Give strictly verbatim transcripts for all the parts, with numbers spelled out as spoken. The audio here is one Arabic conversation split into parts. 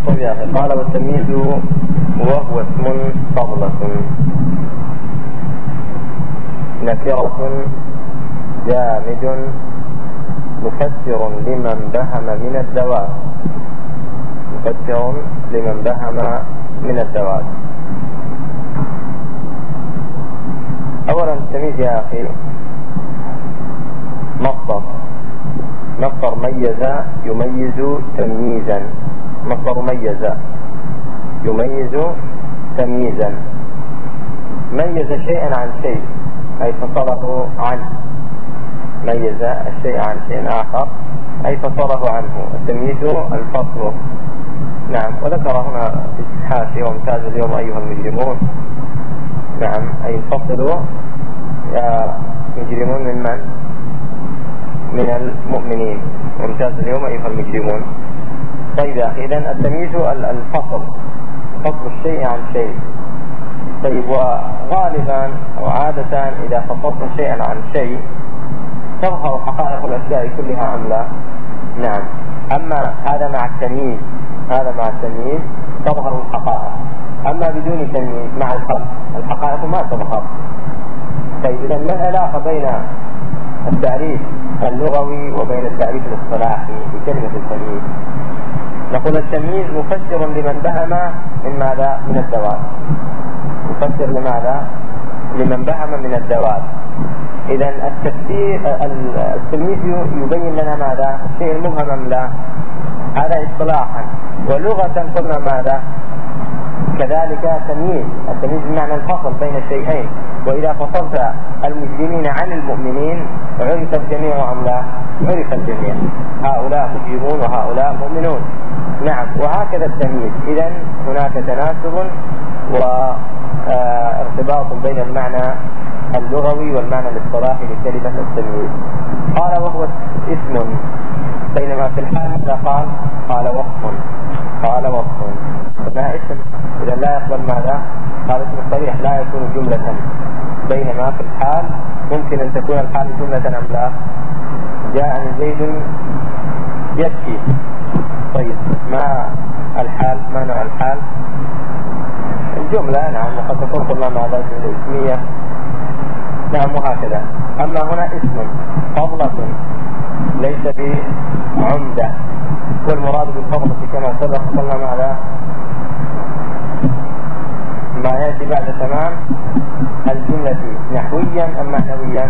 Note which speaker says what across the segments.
Speaker 1: طيب يا أخي، قال والتمييز وهو اسم فضلة نكرة جامد مفسر لمن بهم من الذوات مفسر لمن بهم من الذوات. أولا التمييز يا أخي مصدر مصدر ميز يميز تمييزا، مصدر ميز يميز تمييزا، ميز شيئا عن شيء أي فصله عنه، ميز الشيء عن شيء آخر أي فصله عنه، التمييز الفصل. نعم، وذكر هنا في الحاشية وامتاز اليوم أيها المجرمون. نعم، أي الفصل يا مجرمون من من؟ من المؤمنين، وامتاز اليوم أيها المجرمون. طيب يا أخي، إذن التمييز الفصل، فصل الشيء عن شيء. طيب، وغالبا وعادة إذا فصلت شيئا عن شيء تظهر حقائق الأشياء كلها أم لا؟ نعم. أما هذا مع التمييز، هذا مع التمييز تظهر الحقائق، أما بدون تمييز مع الفرق الحقائق ما تظهر. طيب، إذا ما العلاقة بين التعريف اللغوي وبين التعريف الاصطلاحي بكلمة التمييز؟ نقول التمييز مفسر لمن بهم من ماذا؟ من الذوات. مفسر لماذا؟ لمن بهم من الذوات. إذا التفسير التمييز يبين لنا ماذا؟ الشيء المبهم أم لا؟ هذا اصطلاحا. ولغة قلنا ماذا؟ كذلك تمييز، التمييز بمعنى الفصل بين الشيئين. وإذا فصلت المجرمين عن المؤمنين عرف الجميع أم لا؟ عرف الجميع، هؤلاء مجرمون وهؤلاء مؤمنون. نعم، وهكذا التمييز. إذن هناك تناسب وارتباط بين المعنى اللغوي والمعنى الاصطلاحي لكلمة التمييز. قال وهو اسم، بينما في الحال ماذا قال؟ قال وصف، قال وصف، فما اسم إذا لا يقبل ماذا؟ قال اسم الصريح لا يكون جملة، بينما في الحال ممكن أن تكون الحال جملة أم لا؟ جاء زيد يبكي. طيب، ما الحال؟ ما نوع الحال؟ الجملة. نعم، وقد تكون قلنا ماذا؟ جملة اسمية. نعم، وهكذا. أما هنا اسم فضلة ليس بعمدة، والمراد بالفضلة كما سبق قلنا ماذا؟ ما يأتي بعد تمام الجملة نحويا أم معنويا؟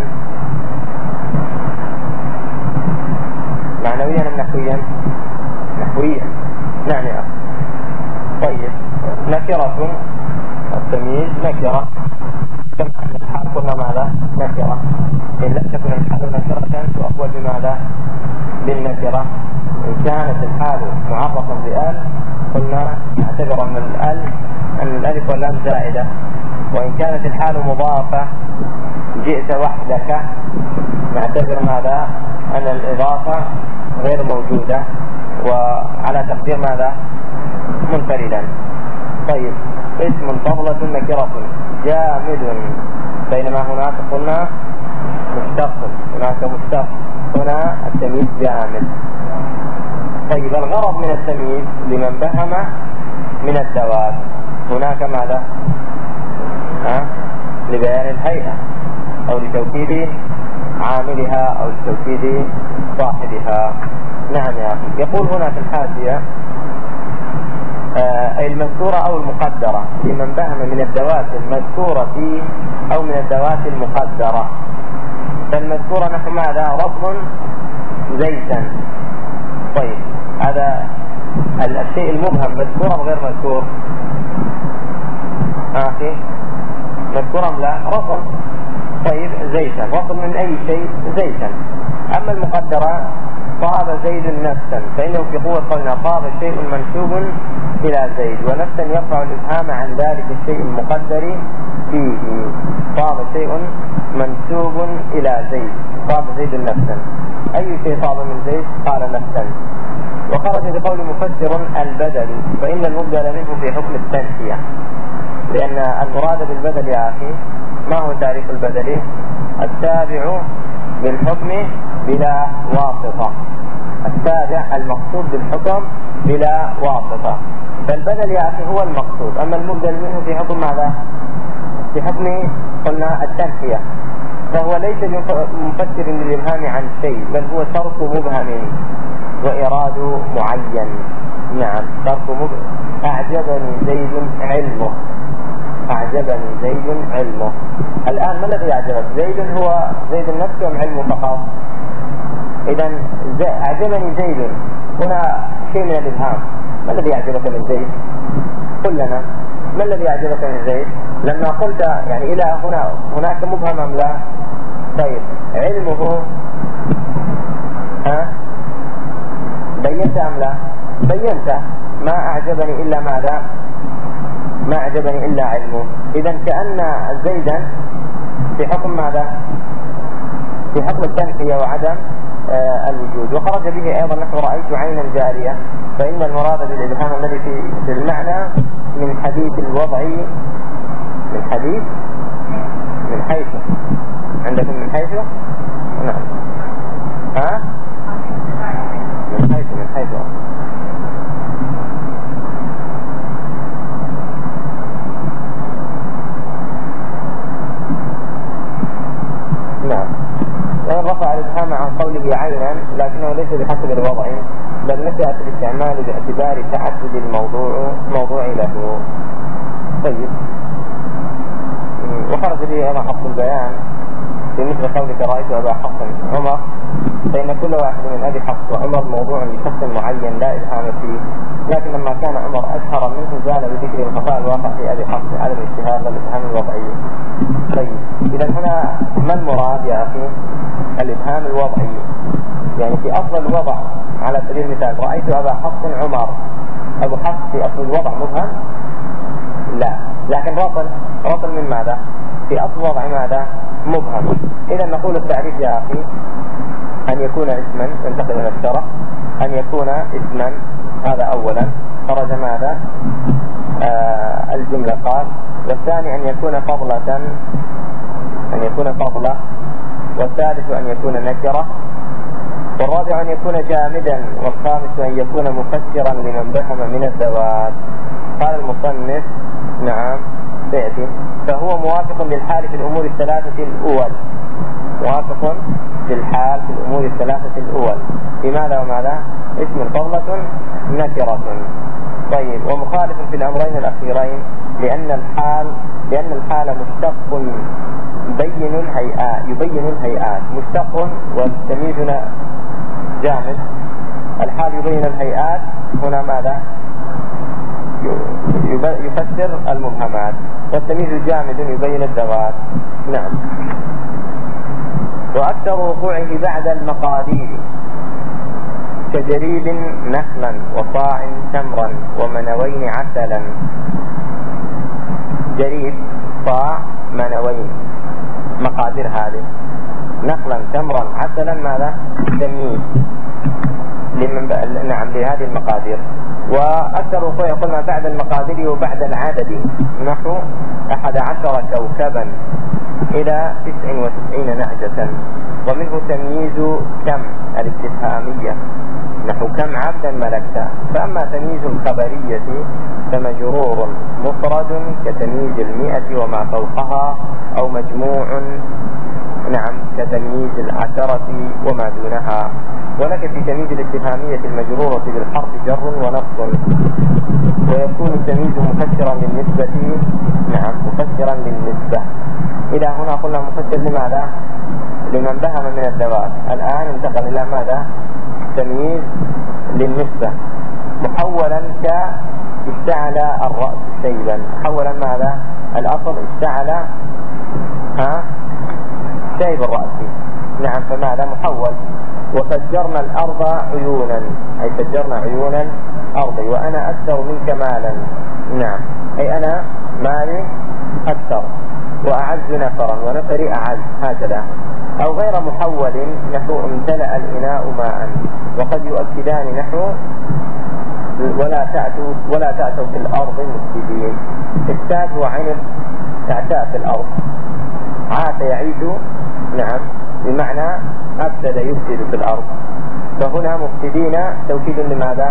Speaker 1: معنويا أم نحويا؟ نحويا. نعم يا أخي. طيب، نكرة التمييز نكرة، كما أن الحال قلنا ماذا؟ نكرة. إن لم تكن الحال نكرة تؤول بماذا؟ بالنكرة. إن كانت الحال معرفا بآل قلنا نعتبر من الآل أن الألف واللام زائدة، وإن كانت الحال مضافة جئت وحدك نعتبر ماذا؟ أن الإضافة غير موجودة، وعلى تقدير ماذا؟ منفردا. طيب، اسم فضلة نكرة جامد، بينما هناك قلنا مشتق، هناك مشتق، هنا التمييز جامد. طيب، الغرض من التمييز لمن بهم من الذوات، هناك ماذا؟ ها؟ لبيان الهيئة أو لتوكيد عاملها أو لتوكيد صاحبها. نعم يا أخي. يقول هنا في الحاشية آه أي المذكورة أو المقدرة لمن بهم من الذوات المذكورة أو من الذوات المقدرة. فالمذكورة نحو ماذا؟ رطب زيتا. طيب، هذا الشيء المبهم مذكور أو غير مذكور؟ آخي مذكور أم لا؟ رطب. طيب، زيتا، رطب من أي شيء؟ زيتا. أما المقدرة طاب زيد نفسا، فإنه في قوة قولنا طاب شيء منسوب إلى زيد، ونفسا يرفع الإبهام عن ذلك الشيء المقدر فيه. طاب شيء منسوب إلى زيد، طاب زيد نفسا. أي شيء طاب من زيد؟ قال نفسا. وخرج بقول مفسر البدل، فإن المبدل منه في حكم التنسية، لأن المراد بالبدل يا أخي ما هو تعريف البدل؟ التابع بالحكم بلا واسطة، تابع المقصود بالحكم بلا واسطة، فالبدل يا أخي هو المقصود، أما المبدل منه في حكم ماذا؟ في حكم قلنا التنحية، فهو ليس مفسر للإبهام عن شيء، بل هو ترك مبهم وإراد معين. نعم، ترك مبهم. أعجبني زيد علمه، أعجبني زيد علمه. الآن ما الذي أعجبك؟ زيد هو زيد نفسه أم علمه فقط؟ إذا أعجبني زيد هنا شيء من الإبهام. ما الذي أعجبك من زيد؟ قل لنا ما الذي أعجبك من زيد؟ لما قلت يعني إلى هنا هناك مبهم أم لا؟ طيب علمه ها بينت أم لا؟ بينت. ما أعجبني إلا ماذا؟ ما أعجبني إلا علمه. إذا كأن زيدا في حكم ماذا؟ في حكم التنحية وعدم آه الوجود. وخرج به أيضا نحو رأيت عينا جارية، فإن المراد بالإبهام الذي في, في المعنى من حديث الوضع، من حديث من حيث عندكم من حيث؟ نعم. ها؟ من حيث من حيث نعم. رفع الإبهام عن قوله عينا، لكنه ليس بحسب الوضع، بل نشأت الاستعمال باعتبار تعدد الموضوع موضوع له. طيب، وخرج به أيضا حفص البيان في مثل قولك رأيت أبا حفص عمر، فإن كل واحد من أبي حفص وعمر موضوع لشخص معين لا إبهام فيه، لكن لما كان عمر أشهر منه زال بذكر الخطأ الواقع في أبي حفص على الاشتهار والإبهام الوضعي. طيب، إذا هنا ما المراد يا أخي؟ الإبهام الوضعي، يعني في أصل الوضع على سبيل المثال رأيت أبا حفص عمر، أبو حفص في أصل الوضع مبهم؟ لا، لكن رطل رطل من ماذا؟ في أصل الوضع ماذا؟ مبهم. إذا نقول التعريف يا أخي أن يكون اسما، ينتقل إلى الشرح، أن يكون اسما، هذا أولا، خرج ماذا؟ آه الجملة قال. والثاني أن يكون فضلة، أن يكون فضلة. والثالث أن يكون نكرة. والرابع أن يكون جامدا. والخامس أن يكون مفسرا لمن بهم من الذوات. قال المصنف نعم سيأتي، فهو موافق للحال في الأمور الثلاثة الأول، موافق للحال في الأمور الثلاثة الأول. لماذا وماذا؟ اسم فضلة نكرة. طيب، ومخالف في الأمرين الأخيرين، لأن الحال لأن الحال مشتق يبين الهيئات يبين الهيئات مشتق، والتمييز جامد. الحال يبين الهيئات، هنا ماذا؟ يفسر المبهمات، والتمييز جامد يبين الذوات. نعم. وأكثر وقوعه بعد المقادير كجريب نخلا وصاع تمرا ومنوين عسلا. جريب، صاع، منوين، مقادير هذه. نخلا تمرا عسلا ماذا؟ تمييز لمن ب... نعم لهذه المقادير. وأكثر وقوع قلنا بعد المقادير وبعد العدد نحو أحد عشر كوكبا إلى تسع وتسعين نعجة. ومنه تمييز كم الاستفهامية نحو كم عبدا ملكتا. فأما تمييز الخبرية فمجرور مفرد كتمييز المئة وما فوقها، أو مجموع نعم كتمييز العشرة وما دونها. ولك في تمييز الاستفهامية المجرورة بالحرف جر ونصب، ويكون التمييز مفسرا للنسبة. نعم مفسرا للنسبة. إلى هنا قلنا مفسر لماذا؟ لمن بهم من الذوات. الآن انتقل إلى ماذا؟ تمييز للنسبة. محولا كاشتعل الرأس شيبا. محولا ماذا؟ الأصل اشتعل ها شيب الرأس. نعم، فماذا؟ محول. وفجرنا الأرض عيونا، أي فجرنا عيونا أرضي. وأنا أكثر منك مالا. نعم، أي أنا مالي أكثر. وأعز نفرا، ونفري أعز، هكذا. أو غير محول نحو امتلأ الإناء ماء. وقد يؤكدان نحو ولا تأتوا ولا تأتوا في الأرض مفسدين. التاء وعين تعتاء في الأرض. عاش يعيش، نعم، بمعنى أفسد يفسد في الأرض. فهنا مبتدين توكيد لماذا؟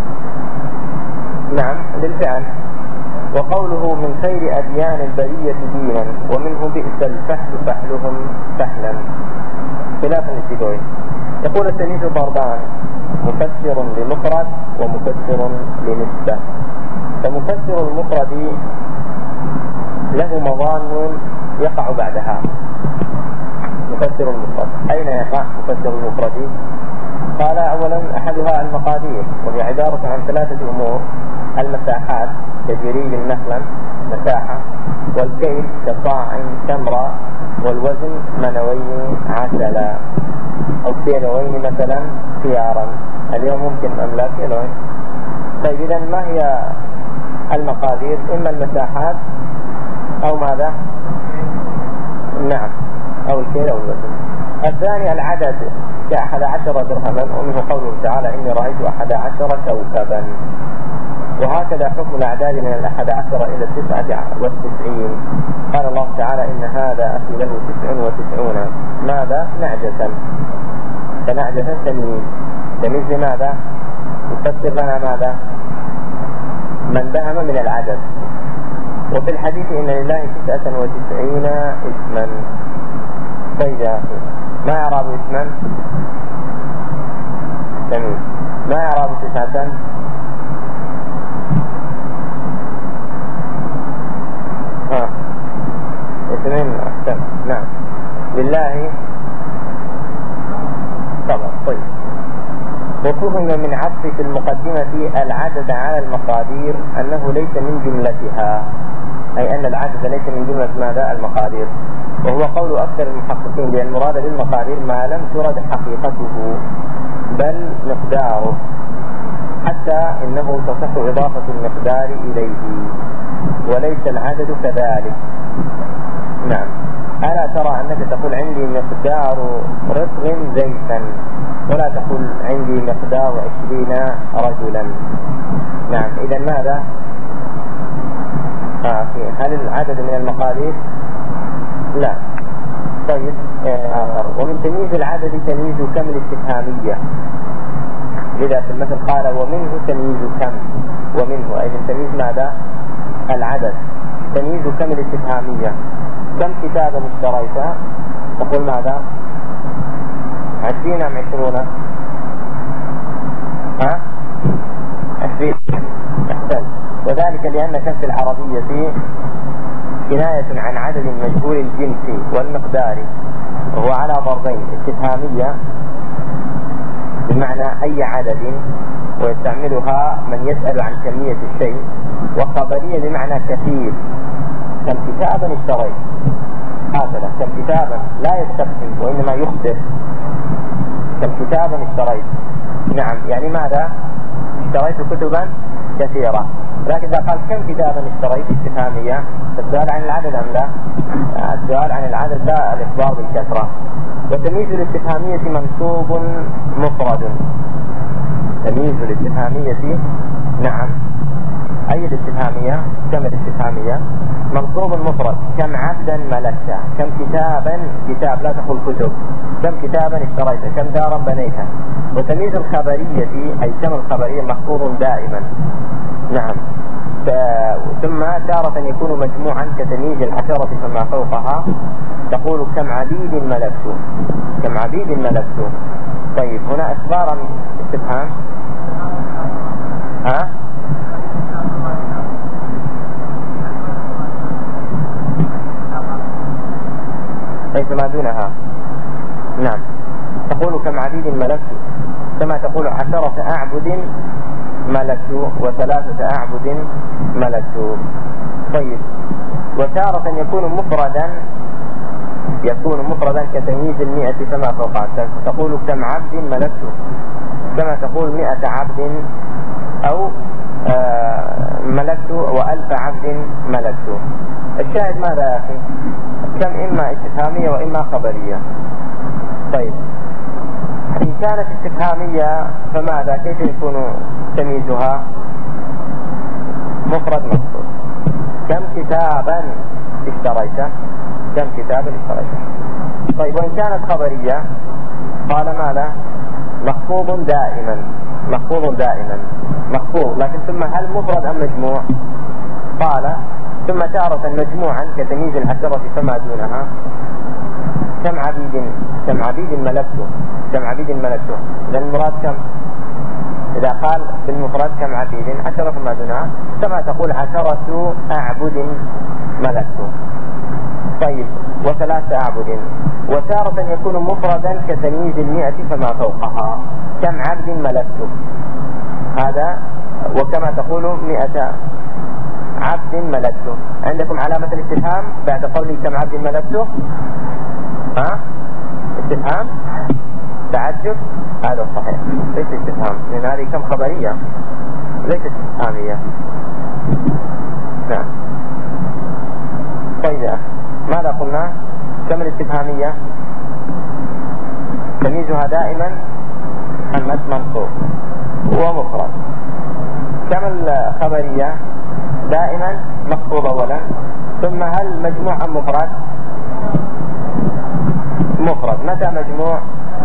Speaker 1: نعم للفعل. وقوله من خير أديان البرية دينا ومنه بئس الفحل فحلهم فحلا خلافا للسيبوي. يقول التلميذ ضربان مفسر لمفرد ومفسر لنسبة. فمفسر المفرد له مظان يقع بعدها. مفسر المفرد أين يقع مفسر المفرد؟ قال أولا أحدها المقادير، وهي عبارة عن ثلاثة أمور: المساحات كجري نخلا مساحة، والكيل كصاع تمرة، والوزن منوين عسلا أو كيلوين مثلا خيارا. اليوم ممكن أم لا كيلوين. طيب إذا ما هي المقادير؟ إما المساحات أو ماذا؟ نعم أو الكيل أو الوزن. الثاني العدد كأحد عشر درهما، ومنه قوله تعالى إني رأيت أحد عشر كوكبا. وهكذا حكم الأعداد من الأحد عشر إلى التسعة والتسعين. قال الله تعالى إن هذا أخي له تسع وتسعون ماذا؟ نعجة. فنعجة تمييز. تمييز لماذا؟ يفسر لنا ماذا؟ من بهم من العدد. وفي الحديث إن لله تسعة وتسعين اسما. طيب يا أخي ما يعرب اسما؟ تمييز. ما يعرب تسعة؟ ها اثنين أحسن. نعم لله طبعا. طيب وفهم من عطف في المقدمة العدد على المقادير أنه ليس من جملتها، أي أن العدد ليس من جملة ماذا؟ المقادير. وهو قول أكثر المحققين لأن المراد بالمقادير ما لم ترد حقيقته بل مقداره، حتى إنه تصح إضافة المقدار إليه وليس العدد كذلك. نعم. ألا ترى أنك تقول عندي مقدار رطل زيتا ولا تقول عندي مقدار عشرين رجلا. نعم. إذا ماذا؟ آه هل العدد من المقادير؟ لا. طيب آخر. ومن تمييز العدد تمييز كم الاستفهامية. لذا في المثل قال ومنه تمييز كم، ومنه أي من تمييز ماذا؟ العدد. تمييز كم الاستفهامية. كم كتابا اشتريتها؟ تقول ماذا؟ عشرين أم عشرون؟ ها؟ عشرين. أحسن. وذلك لأن كم في العربية كناية عن عدد مجهول الجنس والمقدار، وهو على ضربين: استفهامية بمعنى أي عدد ويستعملها من يسأل عن كمية الشيء، وخبرية بمعنى كثير كم كتابا اشتريت. هكذا كم كتابا لا يستفهم وإنما يخبر كم كتابا اشتريت. نعم يعني ماذا؟ اشتريت كتبا كثيرة. لكن إذا قال كم كتابا اشتريت استفهامية، السؤال عن العدد أم لا؟ السؤال عن العدد لا الإخبار بالكثرة. وتمييز الاستفهامية منصوب مفرد. تمييز الاستفهامية نعم أي الاستفهامية؟ كم الاستفهامية؟ منصوب مفرد. كم عبدا ملكت، كم كتابا، كتاب لا تقول كتب، كم كتابا اشتريت، كم دارا بنيتها. وتمييز الخبرية أي كم الخبرية محفوظ دائما. نعم. ثم تارة يكون مجموعا كتمييز العشرة فما فوقها، تقول كم عبيد ملكت، كم عبيد ملكت. طيب هنا إخبارا استفهام. ها؟ ليس ما دونها. نعم. تقول كم عبيد ملكت، كما تقول عشرة أعبد ملكت وثلاثة أعبد ملكت. طيب وتارة يكون مفردا، يكون مفردا كتمييز المئة فما فوقها، تقول كم عبد ملكت، كما تقول مئة عبد أو آه ملكت وألف عبد ملكت. الشاهد ماذا يا أخي؟ كم إما استفهامية وإما خبرية. طيب إن كانت استفهامية فماذا؟ كيف يكون تمييزها؟ مفرد مقصود. كم كتابا اشتريت، كم كتابا اشتريت. طيب وإن كانت خبرية قال ماذا؟ مخفوض دائما، مخفوض دائما مخفوض، لكن ثم هل مفرد أم مجموع؟ قال ثم تارة مجموعا كتمييز العشرة فما دونها. كم عبيد كم عبيد ملكته كم عبيد ملكته إذا المراد كم؟ إذا قال في المفرد كم عبيد عشرة فما دونها، كما تقول عشرة أعبد ملكته. طيب وثلاثة أعبد. وتارة يكون مفردا كتمييز المئة فما فوقها، كم عبد ملكته هذا، وكما تقول مئة عبد ملكته. عندكم علامة الاستفهام بعد قولي كم عبد ملكته؟ ها؟ استفهام تعجب؟ هذا صحيح، ليس استفهام، لأن هذه كم خبرية ليست استفهامية. نعم. طيب ماذا قلنا؟ كم الاستفهامية؟ تمييزها دائما محمد منصوب ومفرد. كم الخبرية؟ دائما مخفوض أولا، ثم هل مجموع أم مفرد؟ مفرد. متى مجموع؟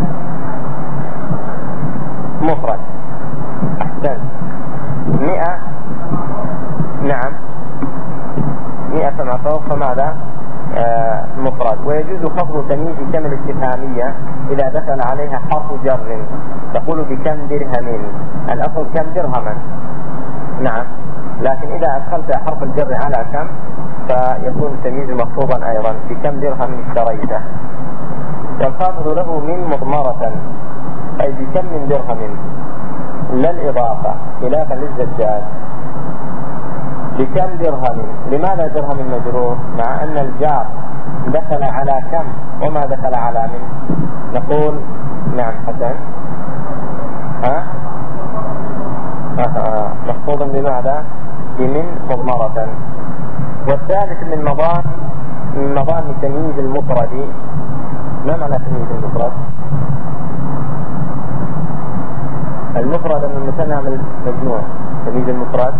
Speaker 1: مفرد. أحسن. مئة. نعم مئة فما فوق فماذا؟ آه مفرد. ويجوز خفض تمييز كم الاستفهامية إذا دخل عليها حرف جر، تقول بكم درهم، الأصل كم درهما. نعم، لكن إذا أدخلت حرف الجر على كم فيكون التمييز مخفوضا أيضا، بكم درهم اشتريته. والخافض له من مضمرة، أي بكم من درهم، لا الإضافة خلافا للزجاج. بكم درهم. لماذا درهم مجرور مع أن الجار دخل على كم وما دخل على من؟ نقول نعم حسن. ها آه. مخفوض بماذا؟ بمن مضمرة. والثالث من مضان من مضان تمييز المفرد. ما معنى تمييز المفرد؟ المفرد من المثنى من المجموع. تمييز المفرد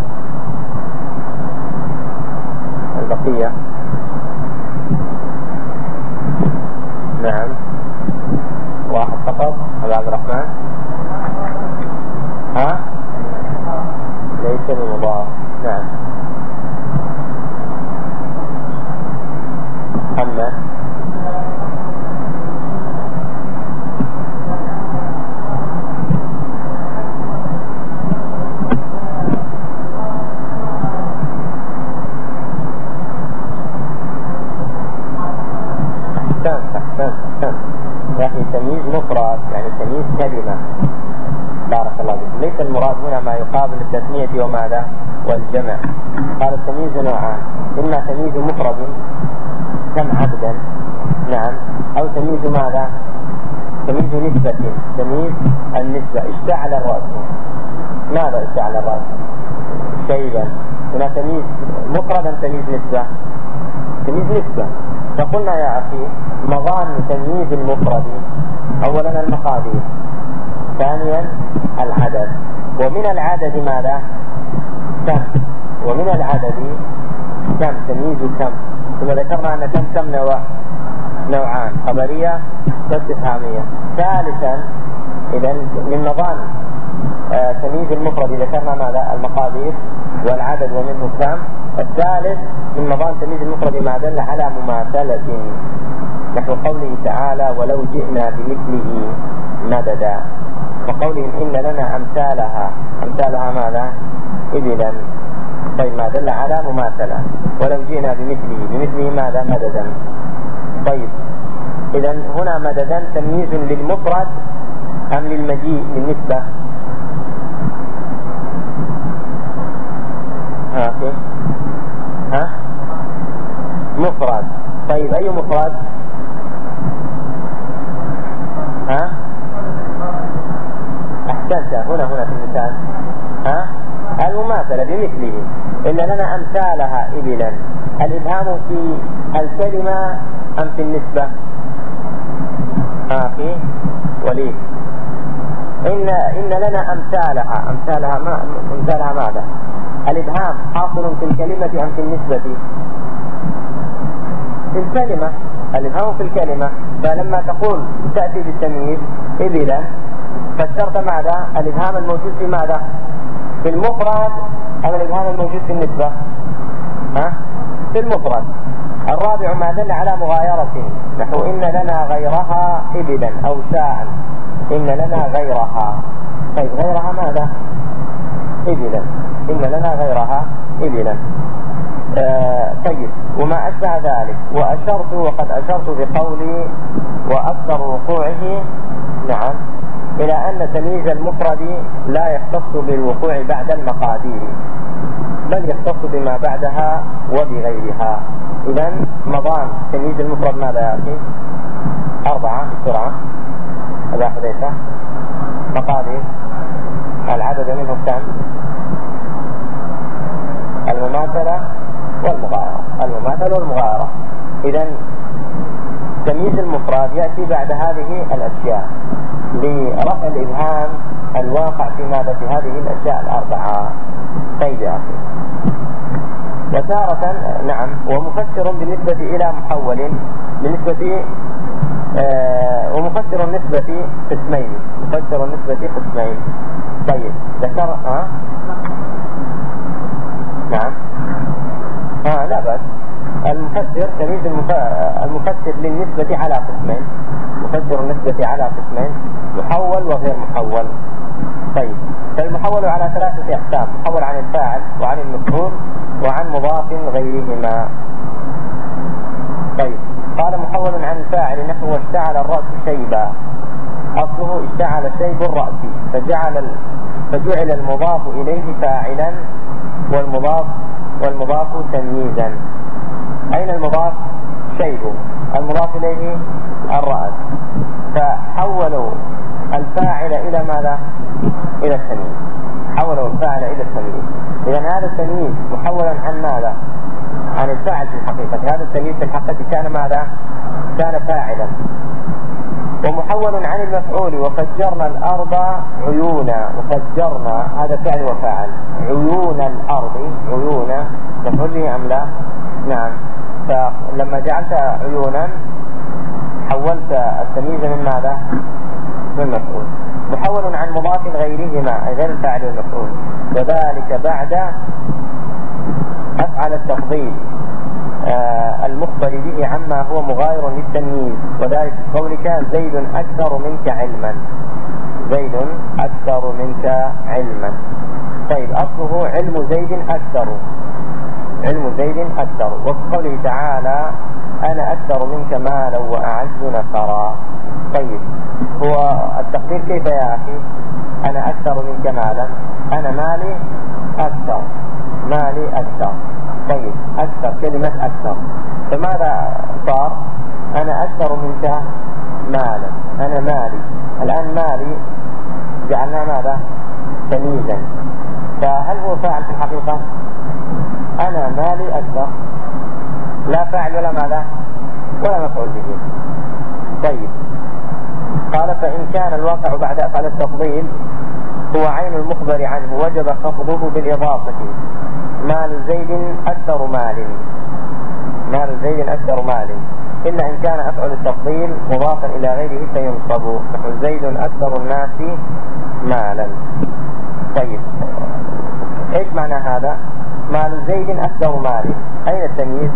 Speaker 1: البقية. نعم واحد فقط. هذا عبد الرحمن. ها ليس بمضاف. نعم محمد. يعني تمييز مفرد يعني تمييز كلمة. بارك الله فيك. ليس المراد هنا ما يقابل التثنية وماذا والجمع. قال التمييز نوعان، إما تمييز مفرد كم عبدا، نعم، أو تمييز ماذا؟ تمييز نسبة، تمييز النسبة. اشتعل الرأس. ماذا اشتعل الرأس؟ شيئا. هنا تمييز مفرد أم تمييز نسبة؟ تمييز نسبة. فقلنا يا أخي مضان تمييز المفرد أولا المقادير، ثانيا العدد. ومن العدد ماذا؟ كم. ومن العدد كم، تمييز كم. ثم ذكرنا أن كم كم نوع نوعان، خبرية واستفهامية. ثالثا إذا من مضان آه تمييز المفرد ذكرنا ماذا؟ المقادير والعدد ومنه كم. الثالث من مضان تمييز المفرد ما دل على مماثلة، نحو قوله تعالى ولو جئنا بمثله مددا، وقولهم إن لنا أمثالها. أمثالها ماذا؟ إبلا. طيب ما دل على مماثلة. ولو جئنا بمثله، بمثله ماذا؟ مددا. طيب إذا هنا مددا تمييز للمفرد أم للمجيء بالنسبة؟ ها كيف؟ ها مفرد. طيب أي مفرد؟ ها أحسنت. هنا هنا في المثال ها المماثلة بمثله. إن لنا أمثالها إبلا. الإبهام في الكلمة أم في النسبة؟ ها في وليد. إن إن لنا أمثالها. أمثالها ما أمثالها ماذا؟ الإبهام حاصل في الكلمة أم في النسبة؟ في الكلمة. الإبهام في الكلمة. فلما تقول تأتي بالتمييز إبلا فسرت ماذا؟ الإبهام الموجود في ماذا؟ في المفرد أم الإبهام الموجود في النسبة؟ ها؟ في المفرد. الرابع ما دل على مغايرة، نحو إن لنا غيرها إبلا أو شاء، إن لنا غيرها. طيب غيرها ماذا؟ إبلا، إن لنا غيرها إبلا. آه طيب وما أشبه ذلك. وأشرت وقد أشرت بقولي وأكثر وقوعه نعم إلى أن تمييز المفرد لا يختص بالوقوع بعد المقادير، بل يختص بما بعدها وبغيرها. إذن مضان تمييز المفرد ماذا يا أخي؟ أربعة بسرعة. أبا حذيفة مقادير العدد منه كم؟ المماثلة والمغايرة، المماثلة والمغايرة. إذن تمييز المفرد يأتي بعد هذه الأشياء لرفع الإبهام الواقع في ماذا؟ في هذه الأشياء الأربعة. طيب يا أخي. وتارة نعم ومفسر بالنسبة إلى محول بالنسبة آه ومفسر النسبة قسمين، مفسر النسبة قسمين. طيب ذكر ها نعم ها لا بس المفسر تمييز المفسر للنسبة على قسمين، مفسر النسبة على قسمين، محول وغير محول. طيب فالمحول على ثلاثة أقسام: محول عن الفاعل وعن المفعول وعن مضاف غيرهما. طيب قال محول عن الفاعل نحو اشتعل الرأس شيبا، أصله اشتعل شيب الرأس، فجعل فجعل المضاف إليه فاعلا والمضاف والمضاف تمييزا. أين المضاف؟ شيب، المضاف إليه الرأس، فحولوا الفاعل إلى ماذا؟ إلى التمييز، حولوا الفاعل إلى التمييز. إذن هذا التمييز محولا عن ماذا؟ عن الفاعل في الحقيقة. هذا التمييز في الحقيقة كان ماذا؟ كان فاعلا. ومحول عن المفعول وفجرنا الأرض عيونا، وفجرنا هذا فعل وفاعل، عيون الأرض، عيونا مفعول به أم لا؟ نعم. فلما جعلت عيونا حولت التمييز من ماذا؟ من مفعول. محول عن مضاف غيرهما غير الفاعل والمفعول، وذلك بعد أفعل التفضيل آه المخبر به عما هو مغاير للتمييز، وذلك قولك زيد أكثر منك علما، زيد أكثر منك علما. طيب أصله علم زيد أكثر، علم زيد أكثر. وفي قوله تعالى أنا أكثر منك مالا وأعز نفرا. طيب هو التقدير كيف يا أخي؟ أنا أكثر منك مالا، أنا مالي أكثر، مالي أكثر. طيب أكثر كلمة أكثر، فماذا صار؟ أنا أكثر منك مالا، أنا مالي. الآن مالي جعلنا ماذا؟ تمييزا. فهل هو فاعل في الحقيقة؟ أنا مالي أكثر، لا فاعل ولا ماذا؟ ولا مفعول به. طيب قال فإن كان الواقع بعد أفعال التفضيل هو عين المخبر عنه وجب خفضه بالإضافة. مال زيد أكثر مال، مال زيد أكثر مال، إلا إن كان أفعل التفضيل مضافا إلى غيره فينصب، نحو زيد أكثر الناس مالا. طيب إيش معنى هذا؟ مال زيد أكثر مال، أين التمييز؟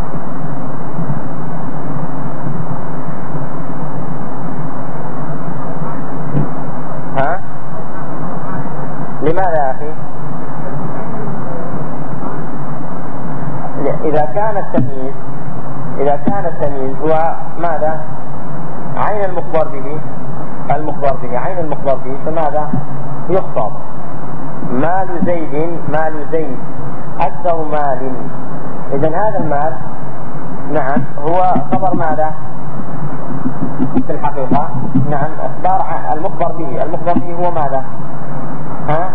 Speaker 1: ها؟ لماذا يا أخي؟ إذا كان التمييز إذا كان التمييز هو ماذا؟ عين المخبر به، المخبر به عين المخبر به، فماذا؟ يخفض. مال زيد، مال زيد أكثر مال. إذن هذا المال نعم هو خبر ماذا؟ في الحقيقة نعم إخبار عن المخبر به، المخبر به هو ماذا؟ ها؟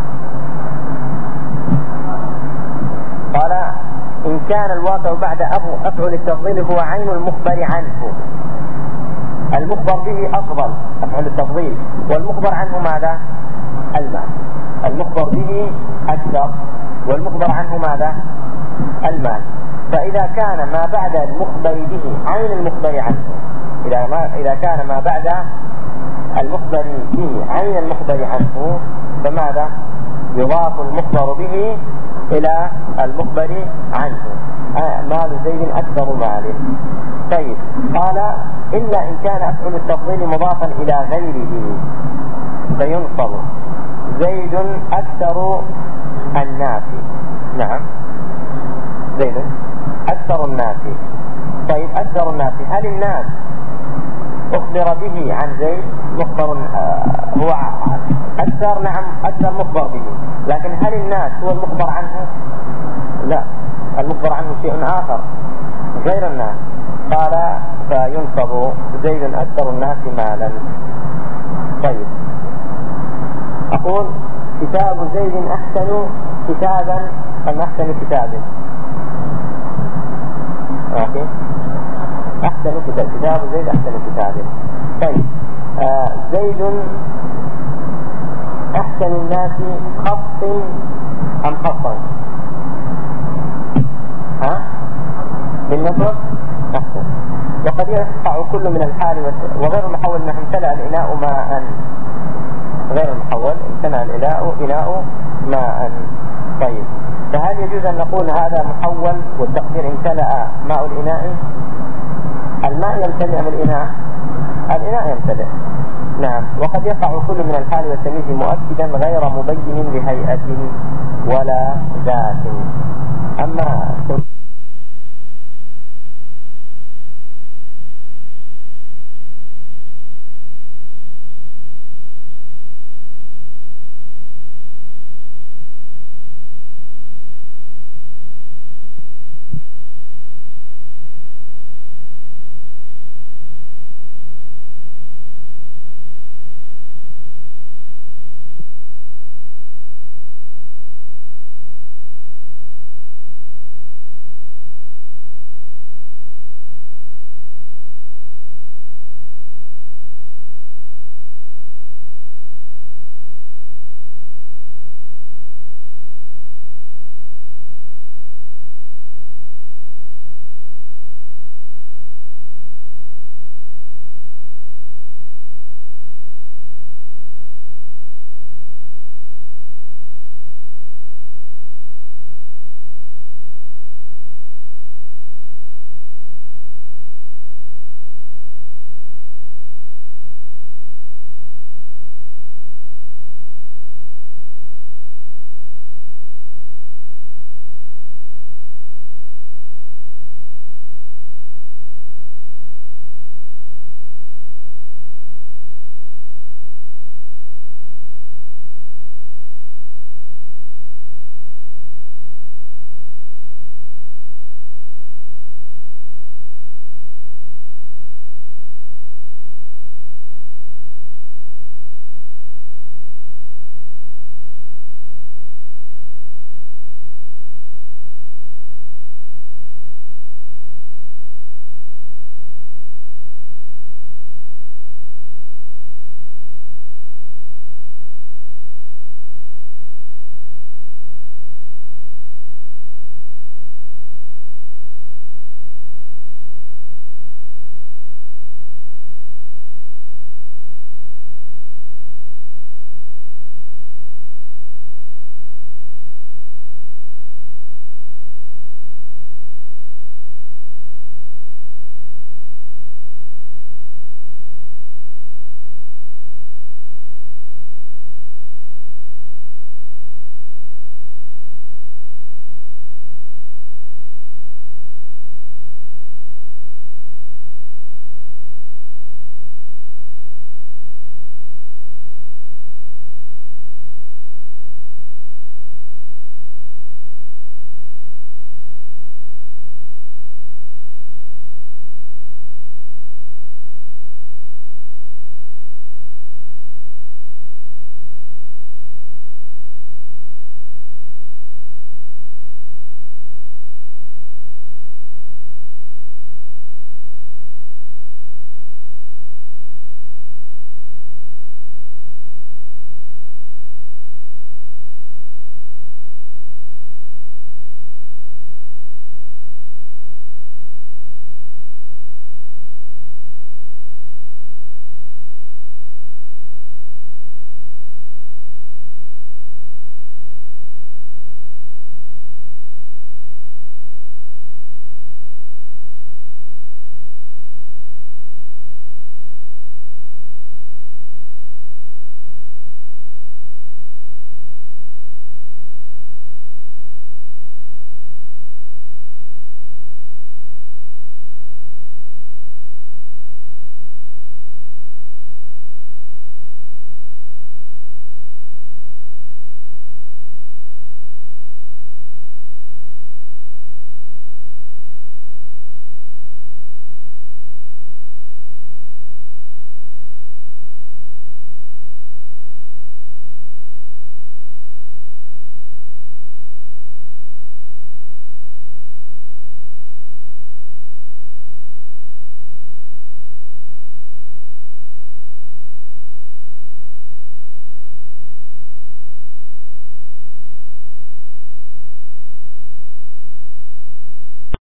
Speaker 1: قال إن كان الواقع بعد أفعل التفضيل هو عين المخبر عنه، المخبر به أفضل أفعل التفضيل، والمخبر عنه ماذا؟ المال. المخبر به أكثر والمخبر عنه ماذا؟ المال. فإذا كان ما بعد المخبر به عين المخبر عنه، إذا, ما إذا كان ما بعد المخبر به عين المخبر عنه، فماذا؟ يضاف المخبر به إلى المخبر عنه. مال زيد أكثر مال. طيب، قال إلا إن كان أفعل التفضيل مضافا إلى غيره فينصب زيد أكثر الناس. نعم، زيد أكثر الناس. طيب، أكثر الناس، هل الناس أخبر به عن زيد؟ مخبر هو أكثر، نعم أكثر مخبر به، لكن هل الناس هو المخبر عنه؟ لا، المخبر عنه شيء آخر غير الناس. قال فينصب زيد أكثر الناس مالا. طيب، أقول كتاب زيد أحسن كتابا أم أحسن كتاب؟ أوكي، أحسن كتاب، كتاب زيد أحسن كتاب. طيب، آه زيد أحسن الناس خط أم خطا؟ ها؟ بالنصب أحسن. وقد يقع كل من الحال وغير المحول أنه امتلأ الإناء ماء، غير المحول امتلأ الإناء إناء ماء. طيب، فهل يجوز أن نقول هذا محول والتقدير امتلأ ماء الإناء؟ الماء يمتلئ من الإناء؟ الإناء يمتلئ. نعم، وقد يقع كل من الحال والتمييز مؤكدا غير مبين لهيئة ولا ذات. أما